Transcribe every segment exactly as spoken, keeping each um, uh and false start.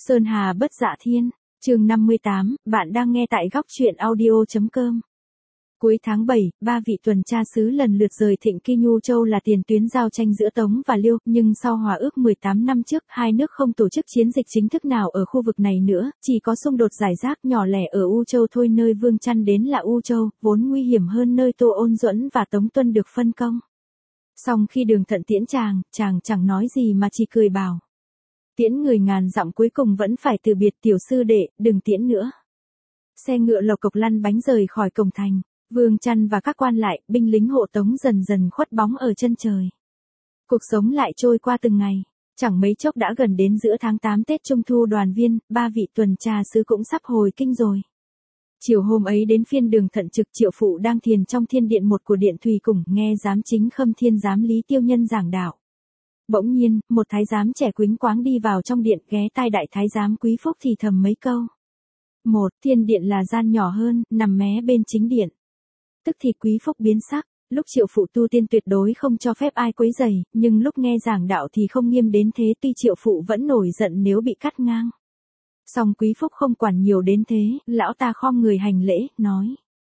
Sơn Hà bất dạ thiên, chương năm mươi tám, bạn đang nghe tại góc truyện audio.com. Cuối tháng bảy, ba vị tuần tra sứ lần lượt rời Thịnh Kỳ Nhu Châu là tiền tuyến giao tranh giữa Tống và Liêu, nhưng sau hòa ước mười tám năm trước, hai nước không tổ chức chiến dịch chính thức nào ở khu vực này nữa, chỉ có xung đột rải rác nhỏ lẻ ở U Châu thôi. Nơi Vương Chăn đến là U Châu, vốn nguy hiểm hơn nơi Tô Ôn Duẫn và Tống Tuân được phân công. Song khi Đường Thận tiễn chàng, chàng chẳng nói gì mà chỉ cười bảo: tiễn người ngàn dặm cuối cùng vẫn phải từ biệt, tiểu sư đệ, đừng tiễn nữa. Xe ngựa lộc cộc lăn bánh rời khỏi cổng thành. Vương Chăn và các quan lại, binh lính hộ tống dần dần khuất bóng ở chân trời. Cuộc sống lại trôi qua từng ngày. Chẳng mấy chốc đã gần đến giữa tháng tám Tết Trung Thu đoàn viên, ba vị tuần tra sứ cũng sắp hồi kinh rồi. Chiều hôm ấy đến phiên Đường Thận trực Triệu Phụ đang thiền trong thiên điện một của điện Thùy Cùng, nghe giám chính Khâm Thiên giám Lý Tiêu Nhân giảng đạo. Bỗng nhiên, một thái giám trẻ quýnh quáng đi vào trong điện, ghé tai đại thái giám Quý Phúc thì thầm mấy câu. Một, thiên điện là gian nhỏ hơn, nằm mé bên chính điện. Tức thì Quý Phúc biến sắc, lúc Triệu Phụ tu tiên tuyệt đối không cho phép ai quấy rầy, nhưng lúc nghe giảng đạo thì không nghiêm đến thế, tuy Triệu Phụ vẫn nổi giận nếu bị cắt ngang. Song Quý Phúc không quản nhiều đến thế, lão ta khom người hành lễ, nói: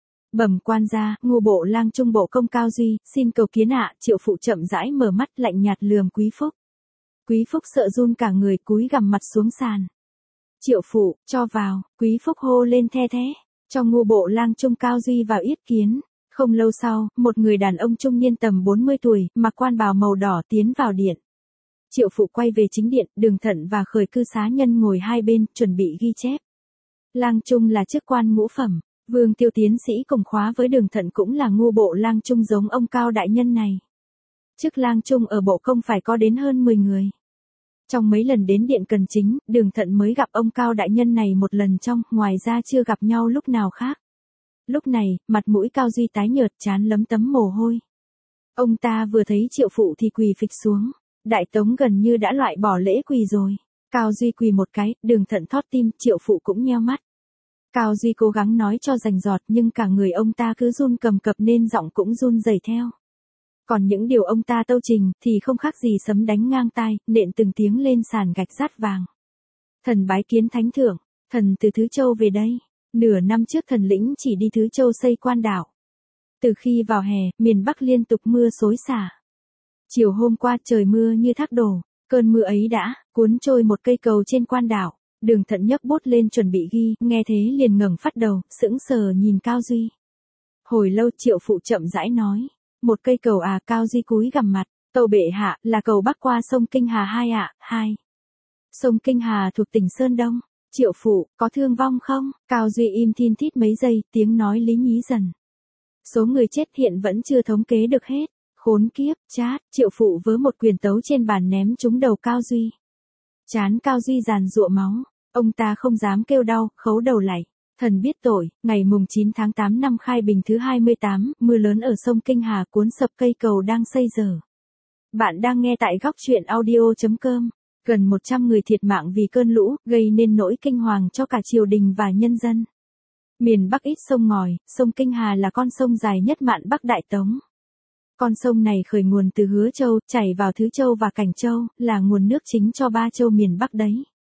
bẩm quan gia, Ngô Bộ Lang Trung Bộ Công Cao Duy, xin cầu kiến ạ. Triệu Phụ chậm rãi mở mắt, lạnh nhạt lườm Quý Phúc. Quý Phúc sợ run cả người, cúi gằm mặt xuống sàn. Triệu Phụ, cho vào. Quý Phúc hô lên the thế, cho Ngô Bộ Lang Trung Cao Duy vào yết kiến. Không lâu sau, một người đàn ông trung niên tầm bốn mươi tuổi, mặc quan bào màu đỏ tiến vào điện. Triệu Phụ quay về chính điện, Đường Thận và Khởi Cư xá nhân ngồi hai bên, chuẩn bị ghi chép. Lang Trung là chức quan ngũ phẩm. Vương Tiêu tiến sĩ cùng khóa với Đường Thận cũng là Ngô Bộ Lang Trung giống ông Cao đại nhân này. Chức Lang Trung ở Bộ Công phải có đến hơn mười người. Trong mấy lần đến điện cần chính, Đường Thận mới gặp ông Cao đại nhân này một lần trong, ngoài ra chưa gặp nhau lúc nào khác. Lúc này, mặt mũi Cao Duy tái nhợt, trán lấm tấm mồ hôi. Ông ta vừa thấy Triệu Phụ thì quỳ phịch xuống. Đại Tống gần như đã loại bỏ lễ quỳ rồi. Cao Duy quỳ một cái, Đường Thận thót tim, Triệu Phụ cũng nheo mắt. Cao Duy cố gắng nói cho rành rọt nhưng cả người ông ta cứ run cầm cập nên giọng cũng run rẩy theo. Còn những điều ông ta tâu trình thì không khác gì sấm đánh ngang tai, nện từng tiếng lên sàn gạch rát vàng. Thần bái kiến thánh thượng, thần từ Thứ Châu về đây. Nửa năm trước thần lĩnh chỉ đi Thứ Châu xây quan đảo. Từ khi vào hè, miền Bắc liên tục mưa xối xả. Chiều hôm qua trời mưa như thác đổ, cơn mưa ấy đã cuốn trôi một cây cầu trên quan đảo. Đường Thận nhấc bút lên chuẩn bị ghi, nghe thế liền ngẩng phát đầu, sững sờ nhìn Cao Duy. Hồi lâu Triệu Phụ chậm rãi nói: một cây cầu à? Cao Duy cúi gằm mặt: tâu bệ hạ, là cầu bắc qua sông Kinh Hà hai ạ. Hai. Sông Kinh Hà thuộc tỉnh Sơn Đông. Triệu Phụ, có thương vong không? Cao Duy im thin thít mấy giây, tiếng nói lý nhí dần. Số người chết hiện vẫn chưa thống kế được hết. Khốn kiếp, chát. Triệu Phụ vớ một quyền tấu trên bàn ném trúng đầu Cao Duy. Trán Cao Duy giàn giụa máu, ông ta không dám kêu đau, khấu đầu lạy. Thần biết tội, ngày mùng chín tháng tám năm Khai Bình thứ hai mươi tám, mưa lớn ở sông Kinh Hà cuốn sập cây cầu đang xây dở. Bạn đang nghe tại góc truyện audio.com. Gần một trăm người thiệt mạng vì cơn lũ, gây nên nỗi kinh hoàng cho cả triều đình và nhân dân. Miền Bắc ít sông ngòi, sông Kinh Hà là con sông dài nhất mạn Bắc Đại Tống. Con sông này khởi nguồn từ Hứa Châu, chảy vào Thứ Châu và Cảnh Châu, là nguồn nước chính cho ba châu miền Bắc đấy.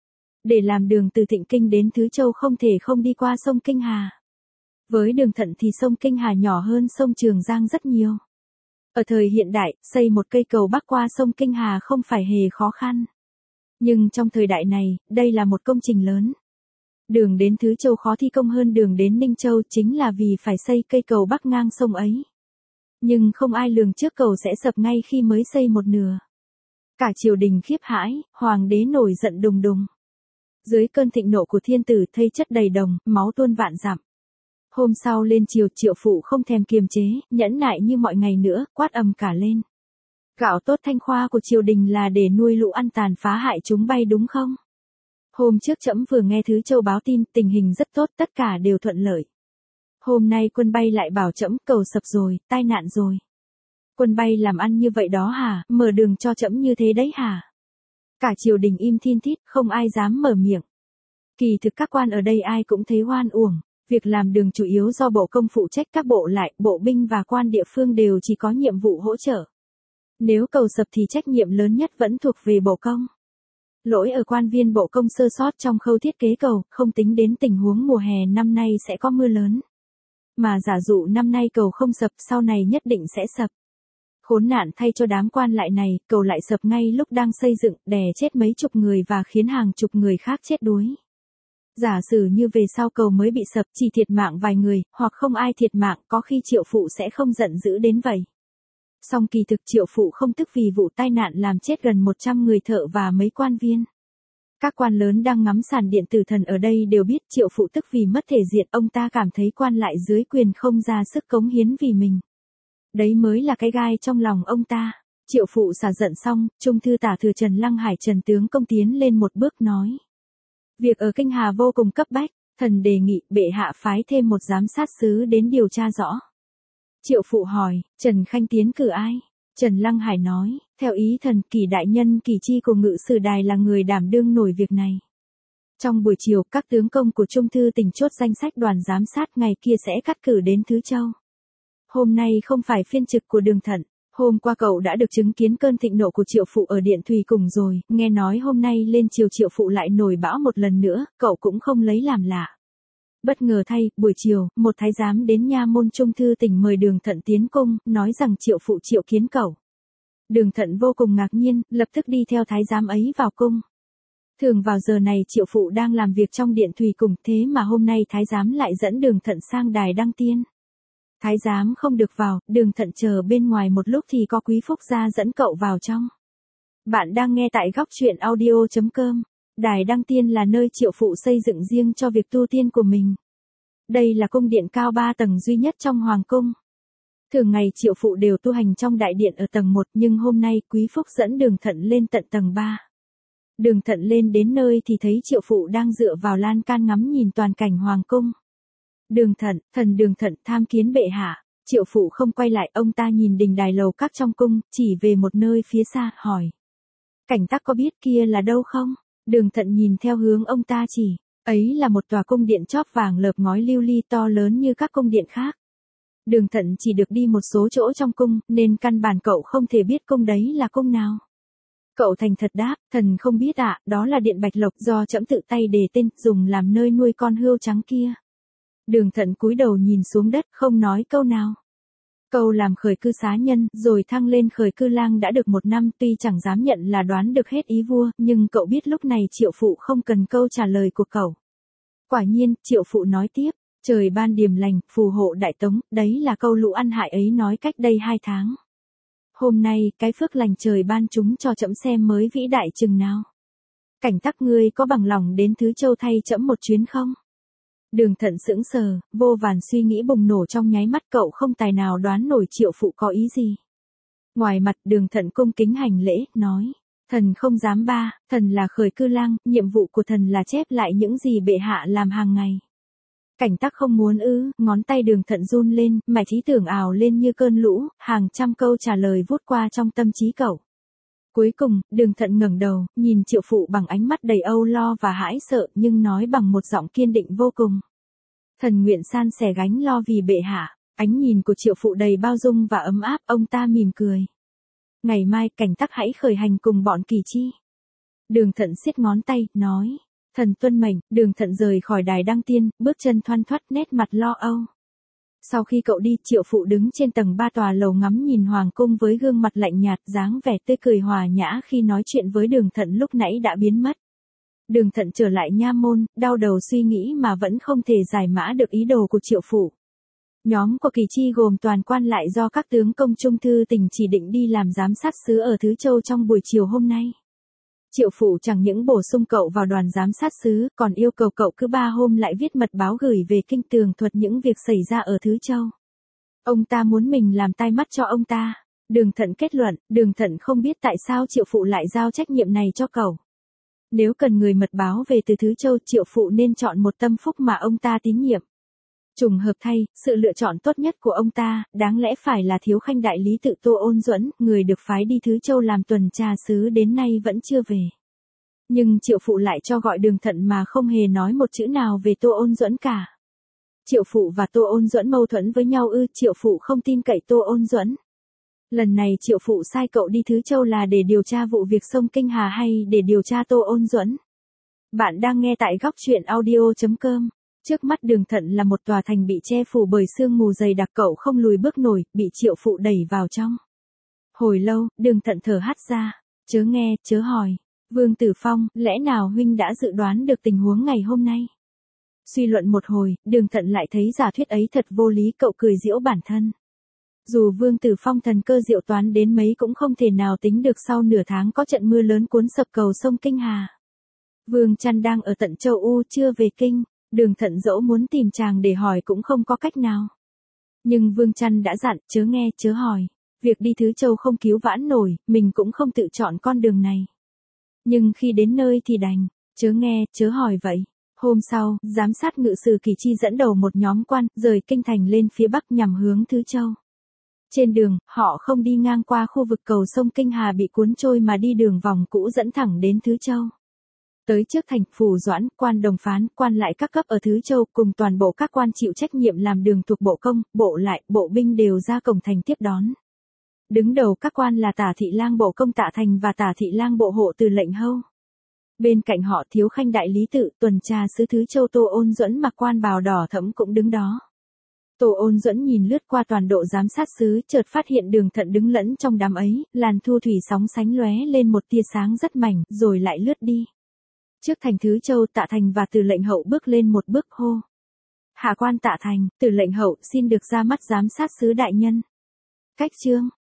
Để làm đường từ Thịnh Kinh đến Thứ Châu không thể không đi qua sông Kinh Hà. Với Đường Thận thì sông Kinh Hà nhỏ hơn sông Trường Giang rất nhiều. Ở thời hiện đại, xây một cây cầu bắc qua sông Kinh Hà không phải hề khó khăn. Nhưng trong thời đại này, đây là một công trình lớn. Đường đến Thứ Châu khó thi công hơn đường đến Ninh Châu chính là vì phải xây cây cầu bắc ngang sông ấy. Nhưng không ai lường trước cầu sẽ sập ngay khi mới xây một nửa. Cả triều đình khiếp hãi, hoàng đế nổi giận đùng đùng. Dưới cơn thịnh nộ của thiên tử thây chất đầy đồng, máu tuôn vạn dặm. Hôm sau lên triều, Triệu Phụ không thèm kiềm chế, nhẫn nại như mọi ngày nữa, quát ầm cả lên. Gạo tốt thanh khoa của triều đình là để nuôi lũ ăn tàn phá hại chúng bay đúng không? Hôm trước trẫm vừa nghe Thứ Châu báo tin, tình hình rất tốt, tất cả đều thuận lợi. Hôm nay quân bay lại bảo trẫm cầu sập rồi, tai nạn rồi. Quân bay làm ăn như vậy đó hả, mở đường cho trẫm như thế đấy hả? Cả triều đình im thin thít, không ai dám mở miệng. Kỳ thực các quan ở đây ai cũng thấy oan uổng, việc làm đường chủ yếu do Bộ Công phụ trách, các bộ lại, bộ binh và quan địa phương đều chỉ có nhiệm vụ hỗ trợ. Nếu cầu sập thì trách nhiệm lớn nhất vẫn thuộc về Bộ Công. Lỗi ở quan viên bộ công sơ sót trong khâu thiết kế cầu, không tính đến tình huống mùa hè năm nay sẽ có mưa lớn. Mà giả dụ năm nay cầu không sập, sau này nhất định sẽ sập. Khốn nạn thay cho đám quan lại này, cầu lại sập ngay lúc đang xây dựng, đè chết mấy chục người và khiến hàng chục người khác chết đuối. Giả sử như về sau cầu mới bị sập, chỉ thiệt mạng vài người, hoặc không ai thiệt mạng, có khi Triệu Phụ sẽ không giận dữ đến vậy. Song kỳ thực Triệu Phụ không tức vì vụ tai nạn làm chết gần một trăm người thợ và mấy quan viên. Các quan lớn đang ngắm sàn điện tử thần ở đây đều biết Triệu Phụ tức vì mất thể diện, ông ta cảm thấy quan lại dưới quyền không ra sức cống hiến vì mình. Đấy mới là cái gai trong lòng ông ta. Triệu Phụ xả giận xong, Trung thư tả thừa Trần Lăng Hải Trần tướng công tiến lên một bước nói. Việc ở Kinh Hà vô cùng cấp bách, thần đề nghị bệ hạ phái thêm một giám sát sứ đến điều tra rõ. Triệu Phụ hỏi, Trần Khanh tiến cử ai? Trần Lăng Hải nói, theo ý thần Kỳ đại nhân Kỳ chi của ngự sử đài là người đảm đương nổi việc này. Trong buổi chiều, các tướng công của Trung thư tỉnh chốt danh sách đoàn giám sát ngày kia sẽ cắt cử đến Thứ Châu. Hôm nay không phải phiên trực của Đường Thận, hôm qua cậu đã được chứng kiến cơn thịnh nộ của Triệu Phụ ở Điện Thùy cùng rồi, nghe nói hôm nay lên chiều Triệu Phụ lại nổi bão một lần nữa, cậu cũng không lấy làm lạ. Bất ngờ thay, buổi chiều, một thái giám đến nha môn Trung thư tỉnh mời Đường Thận tiến cung, nói rằng Triệu Phụ triệu kiến cậu. Đường Thận vô cùng ngạc nhiên, lập tức đi theo thái giám ấy vào cung. Thường vào giờ này Triệu Phụ đang làm việc trong Điện Thùy cùng, thế mà hôm nay thái giám lại dẫn Đường Thận sang đài đăng tiên. Thái giám không được vào, Đường Thận chờ bên ngoài một lúc thì có Quý Phúc gia dẫn cậu vào trong. Bạn đang nghe tại góc truyện audio chấm com. Đài đăng tiên là nơi Triệu Phụ xây dựng riêng cho việc tu tiên của mình. Đây là cung điện cao ba tầng duy nhất trong hoàng cung. Thường ngày Triệu Phụ đều tu hành trong đại điện ở tầng một, nhưng hôm nay Quý Phúc dẫn Đường Thận lên tận tầng ba. Đường Thận lên đến nơi thì thấy Triệu Phụ đang dựa vào lan can ngắm nhìn toàn cảnh hoàng cung. Đường Thận, thần Đường Thận tham kiến bệ hạ. Triệu Phụ không quay lại, ông ta nhìn đình đài lầu các trong cung, chỉ về một nơi phía xa, hỏi. Cảnh Tắc có biết kia là đâu không? Đường Thận nhìn theo hướng ông ta chỉ, ấy là một tòa cung điện chóp vàng lợp ngói lưu ly to lớn như các cung điện khác. Đường Thận chỉ được đi một số chỗ trong cung, nên căn bản cậu không thể biết cung đấy là cung nào. Cậu thành thật đáp, thần không biết ạ, à, đó là điện Bạch Lộc do trẫm tự tay đề tên, dùng làm nơi nuôi con hươu trắng kia. Đường Thận cúi đầu nhìn xuống đất, không nói câu nào. Cậu làm khởi cư xá nhân, rồi thăng lên khởi cư lang đã được một năm, tuy chẳng dám nhận là đoán được hết ý vua, nhưng cậu biết lúc này Triệu Phụ không cần câu trả lời của cậu. Quả nhiên, Triệu Phụ nói tiếp, trời ban điềm lành, phù hộ đại tống, đấy là câu lũ ăn hại ấy nói cách đây hai tháng. Hôm nay, cái phước lành trời ban chúng cho trẫm xem mới vĩ đại chừng nào. Cảnh Tắc ngươi có bằng lòng đến Thứ Châu thay trẫm một chuyến không? Đường Thận sững sờ, vô vàn suy nghĩ bùng nổ trong nháy mắt, cậu không tài nào đoán nổi Triệu Phụ có ý gì. Ngoài mặt Đường Thận cung kính hành lễ, nói, thần không dám ba, thần là khởi cư lang, nhiệm vụ của thần là chép lại những gì bệ hạ làm hàng ngày. Cảnh Tắc không muốn ư, ngón tay Đường Thận run lên, mạch ý tưởng ào lên như cơn lũ, hàng trăm câu trả lời vút qua trong tâm trí cậu. Cuối cùng, Đường Thận ngẩng đầu, nhìn Triệu Phụ bằng ánh mắt đầy âu lo và hãi sợ, nhưng nói bằng một giọng kiên định vô cùng. Thần nguyện san sẻ gánh lo vì bệ hạ. Ánh nhìn của Triệu Phụ đầy bao dung và ấm áp, ông ta mỉm cười. Ngày mai, Cảnh Tắc hãy khởi hành cùng bọn Kỳ Chi. Đường Thận siết ngón tay, nói. Thần tuân mệnh. Đường Thận rời khỏi đài đăng tiên, bước chân thoăn thoắt, nét mặt lo âu. Sau khi cậu đi, Triệu Phụ đứng trên tầng ba tòa lầu ngắm nhìn hoàng cung với gương mặt lạnh nhạt, dáng vẻ tươi cười hòa nhã khi nói chuyện với Đường Thận lúc nãy đã biến mất. Đường Thận trở lại nha môn, đau đầu suy nghĩ mà vẫn không thể giải mã được ý đồ của Triệu Phụ. Nhóm của Kỳ Chi gồm toàn quan lại do các tướng công Trung thư tỉnh chỉ định đi làm giám sát sứ ở Thứ Châu trong buổi chiều hôm nay. Triệu Phụ chẳng những bổ sung cậu vào đoàn giám sát sứ, còn yêu cầu cậu cứ ba hôm lại viết mật báo gửi về kinh tường thuật những việc xảy ra ở Thứ Châu. Ông ta muốn mình làm tai mắt cho ông ta. Đường Thận kết luận, Đường Thận không biết tại sao Triệu Phụ lại giao trách nhiệm này cho cậu. Nếu cần người mật báo về từ Thứ Châu, Triệu Phụ nên chọn một tâm phúc mà ông ta tín nhiệm. Trùng hợp thay, sự lựa chọn tốt nhất của ông ta, đáng lẽ phải là Thiếu Khanh đại lý tự Tô Ôn Duẫn, người được phái đi Thứ Châu làm tuần tra sứ đến nay vẫn chưa về. Nhưng Triệu Phụ lại cho gọi Đường Thận mà không hề nói một chữ nào về Tô Ôn Duẫn cả. Triệu Phụ và Tô Ôn Duẫn mâu thuẫn với nhau ư? Triệu Phụ không tin cậy Tô Ôn Duẫn. Lần này Triệu Phụ sai cậu đi Thứ Châu là để điều tra vụ việc sông Kinh Hà hay để điều tra Tô Ôn Duẫn? Bạn đang nghe tại góc truyện audio.com. Trước mắt Đường Thận là một tòa thành bị che phủ bởi sương mù dày đặc, cậu không lùi bước nổi, bị Triệu Phụ đẩy vào trong. Hồi lâu, Đường Thận thở hắt ra. Chớ nghe, chớ hỏi. Vương Tử Phong, lẽ nào huynh đã dự đoán được tình huống ngày hôm nay? Suy luận một hồi, Đường Thận lại thấy giả thuyết ấy thật vô lý, cậu cười giễu bản thân. Dù Vương Tử Phong thần cơ diệu toán đến mấy cũng không thể nào tính được sau nửa tháng có trận mưa lớn cuốn sập cầu sông Kinh Hà. Vương Trăn đang ở tận châu U chưa về kinh, Đường Thận dẫu muốn tìm chàng để hỏi cũng không có cách nào. Nhưng Vương Trăn đã dặn, chớ nghe, chớ hỏi. Việc đi Thứ Châu không cứu vãn nổi, mình cũng không tự chọn con đường này. Nhưng khi đến nơi thì đành, chớ nghe, chớ hỏi vậy. Hôm sau, giám sát ngự sử Kỳ Chi dẫn đầu một nhóm quan, rời kinh thành lên phía bắc nhằm hướng Thứ Châu. Trên đường, họ không đi ngang qua khu vực cầu sông Kinh Hà bị cuốn trôi mà đi đường vòng cũ dẫn thẳng đến Thứ Châu. Tới trước thành, Phủ Doãn, quan đồng phán, quan lại các cấp ở Thứ Châu cùng toàn bộ các quan chịu trách nhiệm làm đường thuộc bộ công, bộ lại, bộ binh đều ra cổng thành tiếp đón. Đứng đầu các quan là Tả Thị Lang bộ công Tạ Thành và Tả Thị Lang bộ hộ từ lệnh Hâu. Bên cạnh họ Thiếu Khanh đại lý tự, tuần tra sứ Thứ Châu Tô Ôn Duẫn mặc quan bào đỏ thẫm cũng đứng đó. Tô Ôn Duẫn nhìn lướt qua toàn độ giám sát sứ, chợt phát hiện Đường Thận đứng lẫn trong đám ấy, làn thu thủy sóng sánh lóe lên một tia sáng rất mảnh, rồi lại lướt đi. Trước thành Thứ Châu, Tạ Thành và Từ lệnh Hậu bước lên một bước hô. Hạ quan Tạ Thành, Từ lệnh Hậu xin được ra mắt giám sát sứ đại nhân. Cách chương.